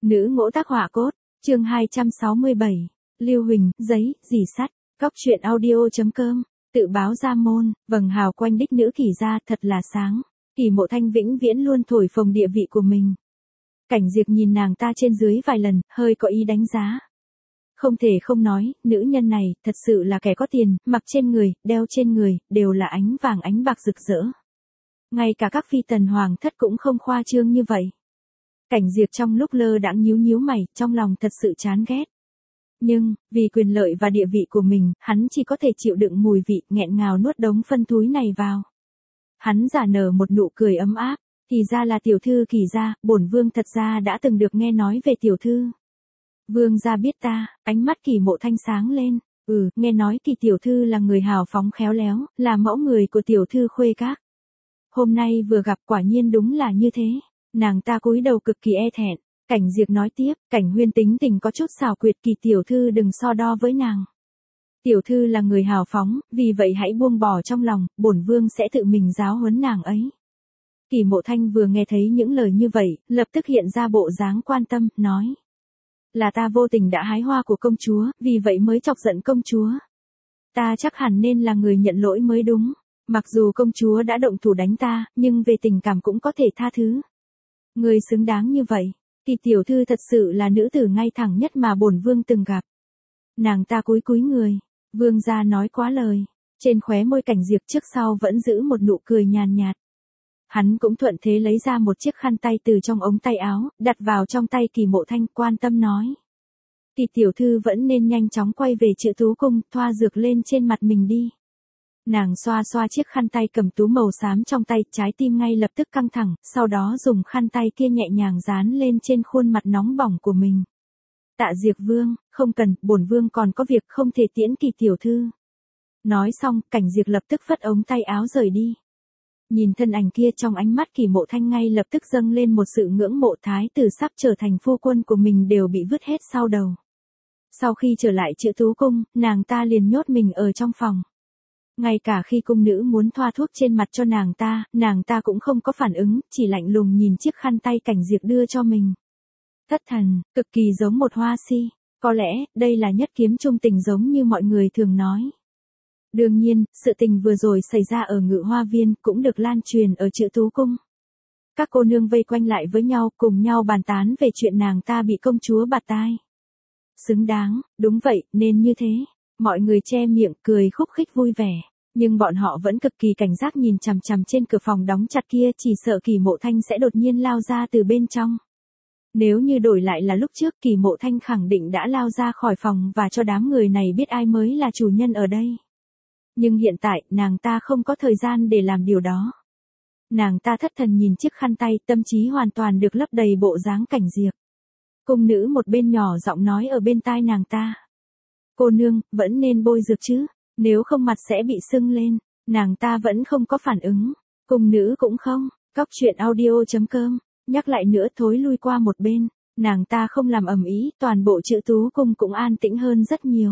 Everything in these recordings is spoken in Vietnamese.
Nữ ngỗ tác họa cốt, chương 267. Lưu Huỳnh, giấy, dì sắt, Cóc truyện audio.com, tự báo ra môn, vầng hào quanh đích nữ Kỳ gia thật là sáng. Kỳ Mộ Thanh vĩnh viễn luôn thổi phồng địa vị của mình. Cảnh Diệp nhìn nàng ta trên dưới vài lần, hơi có ý đánh giá. Không thể không nói, nữ nhân này thật sự là kẻ có tiền, mặc trên người, đeo trên người, đều là ánh vàng ánh bạc rực rỡ. Ngay cả các phi tần hoàng thất cũng không khoa trương như vậy. Cảnh Diệp trong lúc lơ đãng nhíu mày, trong lòng thật sự chán ghét. Nhưng, vì quyền lợi và địa vị của mình, hắn chỉ có thể chịu đựng mùi vị, nghẹn ngào nuốt đống phân thúi này vào. Hắn giả nở một nụ cười ấm áp, thì ra là tiểu thư Kỳ gia, bổn vương thật ra đã từng được nghe nói về tiểu thư. Vương gia biết ta, ánh mắt Kỳ Mộ Thanh sáng lên, nghe nói Kỳ tiểu thư là người hào phóng khéo léo, là mẫu người của tiểu thư Khuê Các. Hôm nay vừa gặp quả nhiên đúng là như thế. Nàng ta cúi đầu cực kỳ e thẹn. Cảnh Diệp nói tiếp, Cảnh Huyên tính tình có chút xảo quyệt, Kỳ tiểu thư đừng so đo với nàng. Tiểu thư là người hào phóng, vì vậy hãy buông bỏ trong lòng, bổn vương sẽ tự mình giáo huấn nàng ấy. Kỳ Mộ Thanh vừa nghe thấy những lời như vậy, lập tức hiện ra bộ dáng quan tâm, nói. Là ta vô tình đã hái hoa của công chúa, vì vậy mới chọc giận công chúa. Ta chắc hẳn nên là người nhận lỗi mới đúng. Mặc dù công chúa đã động thủ đánh ta, nhưng về tình cảm cũng có thể tha thứ. Người xứng đáng như vậy, Kỳ tiểu thư thật sự là nữ tử ngay thẳng nhất mà bổn vương từng gặp. Nàng ta cúi người, vương gia nói quá lời, trên khóe môi Cảnh Diệp trước sau vẫn giữ một nụ cười nhàn nhạt. Hắn cũng thuận thế lấy ra một chiếc khăn tay từ trong ống tay áo, đặt vào trong tay Kỳ Mộ Thanh, quan tâm nói. Kỳ tiểu thư vẫn nên nhanh chóng quay về Chữ Tú Cung, thoa dược lên trên mặt mình đi. Nàng xoa chiếc khăn tay cầm tú màu xám trong tay, trái tim ngay lập tức căng thẳng, sau đó dùng khăn tay kia nhẹ nhàng dán lên trên khuôn mặt nóng bỏng của mình. Tạ Diệp vương, không cần, bổn vương còn có việc không thể tiễn Kỳ tiểu thư. Nói xong, Cảnh Diệp lập tức phất ống tay áo rời đi. Nhìn thân ảnh kia, trong ánh mắt Kỳ Mộ Thanh ngay lập tức dâng lên một sự ngưỡng mộ, thái tử sắp trở thành phu quân của mình đều bị vứt hết sau đầu. Sau khi trở lại Chữ Tú Cung, nàng ta liền nhốt mình ở trong phòng. Ngay cả khi cung nữ muốn thoa thuốc trên mặt cho nàng ta cũng không có phản ứng, chỉ lạnh lùng nhìn chiếc khăn tay Cảnh Diệp đưa cho mình. Thất thần, cực kỳ giống một hoa si, có lẽ, đây là nhất kiếm trung tình giống như mọi người thường nói. Đương nhiên, sự tình vừa rồi xảy ra ở Ngự Hoa Viên cũng được lan truyền ở Chữ Tú Cung. Các cô nương vây quanh lại với nhau, cùng nhau bàn tán về chuyện nàng ta bị công chúa bạt tai. Xứng đáng, đúng vậy, nên như thế. Mọi người che miệng cười khúc khích vui vẻ, nhưng bọn họ vẫn cực kỳ cảnh giác nhìn chằm chằm trên cửa phòng đóng chặt kia, chỉ sợ Kỳ Mộ Thanh sẽ đột nhiên lao ra từ bên trong. Nếu như đổi lại là lúc trước, Kỳ Mộ Thanh khẳng định đã lao ra khỏi phòng và cho đám người này biết ai mới là chủ nhân ở đây. Nhưng hiện tại, nàng ta không có thời gian để làm điều đó. Nàng ta thất thần nhìn chiếc khăn tay, tâm trí hoàn toàn được lấp đầy bộ dáng Cảnh Diệp. Cung nữ một bên nhỏ giọng nói ở bên tai nàng ta. Cô nương, vẫn nên bôi dược chứ, nếu không mặt sẽ bị sưng lên. Nàng ta vẫn không có phản ứng. Cung nữ cũng không. Cóc truyện audio.com, nhắc lại nữa thối lui qua một bên. Nàng ta không làm ầm ĩ, toàn bộ Chữ Tú Cung cũng an tĩnh hơn rất nhiều.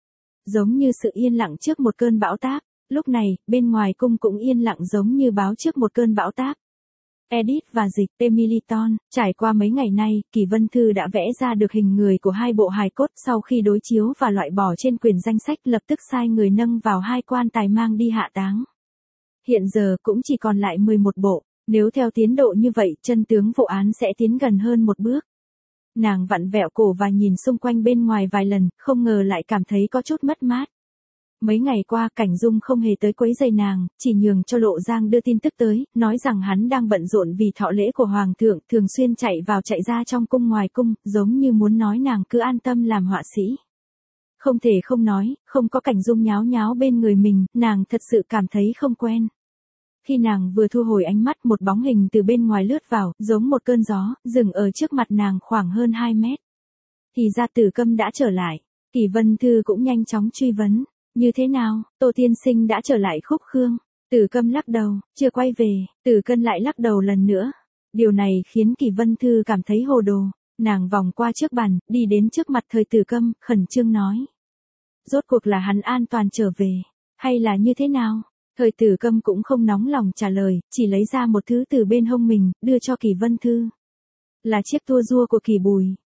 Giống như sự yên lặng trước một cơn bão táp. Lúc này, bên ngoài cung cũng yên lặng giống như báo trước một cơn bão táp. Edit và dịch Temiliton, trải qua mấy ngày nay, Kỳ Vân Thư đã vẽ ra được hình người của hai bộ hài cốt, sau khi đối chiếu và loại bỏ trên quyển danh sách lập tức sai người nâng vào hai quan tài mang đi hạ táng. Hiện giờ cũng chỉ còn lại 11 bộ, nếu theo tiến độ như vậy, chân tướng vụ án sẽ tiến gần hơn một bước. Nàng vặn vẹo cổ và nhìn xung quanh bên ngoài vài lần, không ngờ lại cảm thấy có chút mất mát. Mấy ngày qua, Cảnh Dung không hề tới quấy rầy nàng, chỉ nhường cho Lộ Giang đưa tin tức tới, nói rằng hắn đang bận rộn vì thọ lễ của Hoàng thượng, thường xuyên chạy vào chạy ra trong cung ngoài cung, giống như muốn nói nàng cứ an tâm làm họa sĩ. Không thể không nói, không có Cảnh Dung nháo nháo bên người mình, nàng thật sự cảm thấy không quen. Khi nàng vừa thu hồi ánh mắt, một bóng hình từ bên ngoài lướt vào, giống một cơn gió, dừng ở trước mặt nàng khoảng hơn 2 mét. Thì ra Tử Câm đã trở lại, Kỳ Vân Thư cũng nhanh chóng truy vấn. Như thế nào, Tô tiên sinh đã trở lại Khúc Khương? Tử Câm lắc đầu, chưa quay về. Tử Cân lại lắc đầu lần nữa. Điều này khiến Kỳ Vân Thư cảm thấy hồ đồ. Nàng vòng qua trước bàn, đi đến trước mặt Thời Tử Câm, khẩn trương nói. Rốt cuộc là hắn an toàn trở về, hay là như thế nào? Thời Tử Câm cũng không nóng lòng trả lời, chỉ lấy ra một thứ từ bên hông mình, đưa cho Kỳ Vân Thư. Là chiếc tua rua của Kỳ Bùi.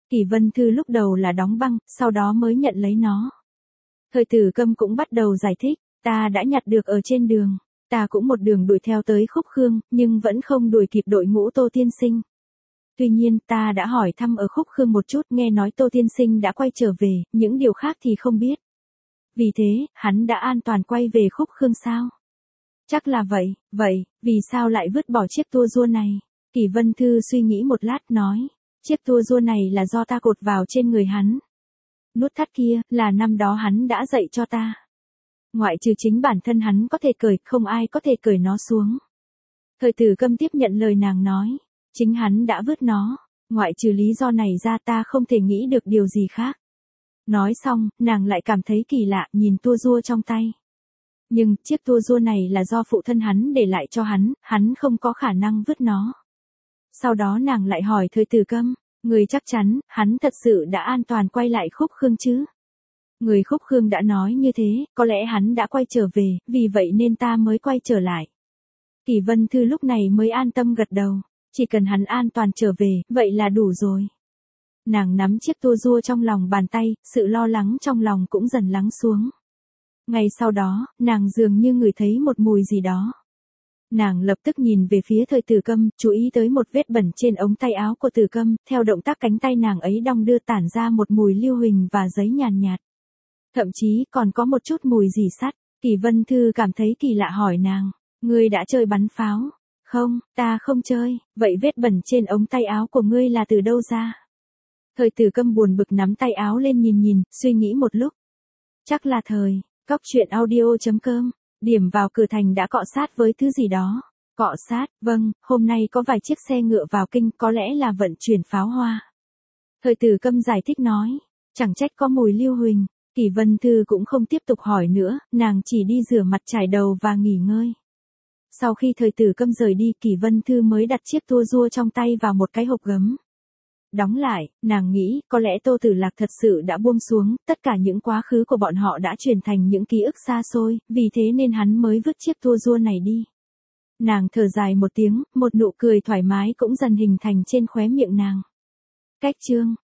Kỷ Vân Thư lúc đầu là đóng băng, sau đó mới nhận lấy nó. Thời Tử Câm cũng bắt đầu giải thích, ta đã nhặt được ở trên đường. Ta cũng một đường đuổi theo tới Khúc Khương, nhưng vẫn không đuổi kịp đội ngũ Tô Tiên Sinh. Tuy nhiên, ta đã hỏi thăm ở Khúc Khương một chút, nghe nói Tô Tiên Sinh đã quay trở về, những điều khác thì không biết. Vì thế, hắn đã an toàn quay về Khúc Khương sao? Chắc là vậy, vì sao lại vứt bỏ chiếc tua rua này? Kỷ Vân Thư suy nghĩ một lát nói, chiếc tua rua này là do ta cột vào trên người hắn. Nút thắt kia, là năm đó hắn đã dạy cho ta. Ngoại trừ chính bản thân hắn có thể cởi, không ai có thể cởi nó xuống. Thời Tử Câm tiếp nhận lời nàng nói, chính hắn đã vứt nó, ngoại trừ lý do này ra ta không thể nghĩ được điều gì khác. Nói xong, nàng lại cảm thấy kỳ lạ, nhìn tua rua trong tay. Nhưng, chiếc tua rua này là do phụ thân hắn để lại cho hắn không có khả năng vứt nó. Sau đó nàng lại hỏi Thời Tử Câm, người chắc chắn, hắn thật sự đã an toàn quay lại Khúc Khương chứ? Người Khúc Khương đã nói như thế, có lẽ hắn đã quay trở về, vì vậy nên ta mới quay trở lại. Kỷ Vân Thư lúc này mới an tâm gật đầu, chỉ cần hắn an toàn trở về, vậy là đủ rồi. Nàng nắm chiếc tua rua trong lòng bàn tay, sự lo lắng trong lòng cũng dần lắng xuống. Ngay sau đó, nàng dường như ngửi thấy một mùi gì đó. Nàng lập tức nhìn về phía Thời Tử Câm, chú ý tới một vết bẩn trên ống tay áo của Tử Câm, theo động tác cánh tay nàng ấy đong đưa tản ra một mùi lưu huỳnh và giấy nhàn nhạt. Thậm chí còn có một chút mùi rỉ sắt. Kỷ Vân Thư cảm thấy kỳ lạ hỏi nàng, ngươi đã chơi bắn pháo? Không, ta không chơi, vậy vết bẩn trên ống tay áo của ngươi là từ đâu ra? Thời Tử Câm buồn bực nắm tay áo lên nhìn, suy nghĩ một lúc. Chắc là cóc truyện audio.com, điểm vào cửa thành đã cọ sát với thứ gì đó. Cọ sát, vâng, hôm nay có vài chiếc xe ngựa vào kinh, có lẽ là vận chuyển pháo hoa. Thời Tử Câm giải thích nói, chẳng trách có mùi lưu huỳnh. Kỷ Vân Thư cũng không tiếp tục hỏi nữa, nàng chỉ đi rửa mặt trải đầu và nghỉ ngơi. Sau khi Thời Tử Câm rời đi, Kỷ Vân Thư mới đặt chiếc tua rua trong tay vào một cái hộp gấm. Đóng lại, nàng nghĩ, có lẽ Tô Tử Lạc thật sự đã buông xuống, tất cả những quá khứ của bọn họ đã chuyển thành những ký ức xa xôi, vì thế nên hắn mới vứt chiếc tua rua này đi. Nàng thở dài một tiếng, một nụ cười thoải mái cũng dần hình thành trên khóe miệng nàng. Cách chương